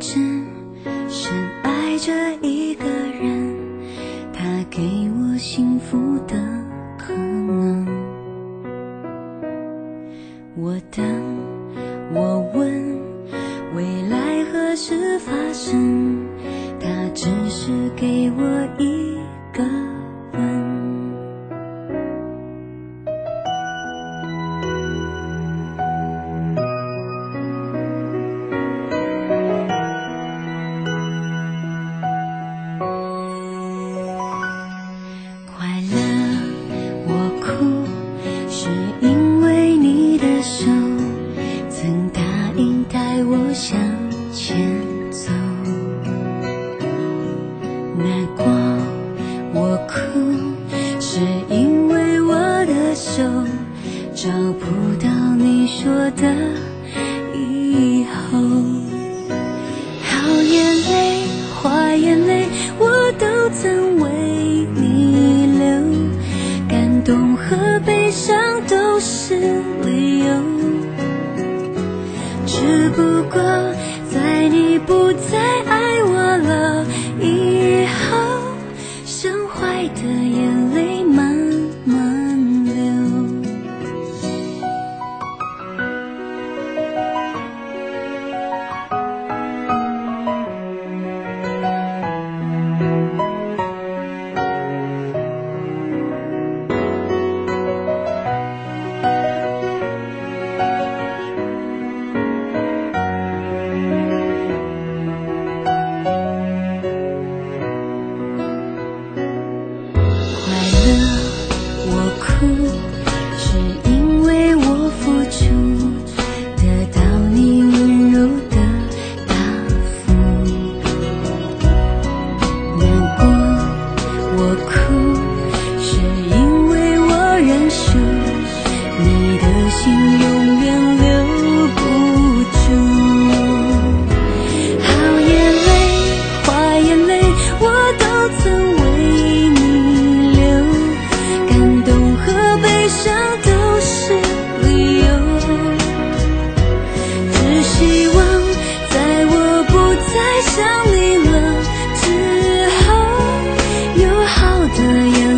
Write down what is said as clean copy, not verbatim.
只深爱着一个人，他给我幸福的可能。我等，我问，未来何时发生？他只是给我一个吻。向前走，难过我哭，是因为我的手找不到你说的以后。好眼泪坏眼泪我都曾为你流，感动和悲伤都是理由，只不过在你不再爱我了以后，伤怀的眼泪慢慢流。是因为我付出得到你温柔的答复，难过我哭是因为我认输，你的心永远留不住。好眼泪坏眼泪我都曾为你流，感动和悲伤都是理由，只希望在我不再想你了之后，有好的眼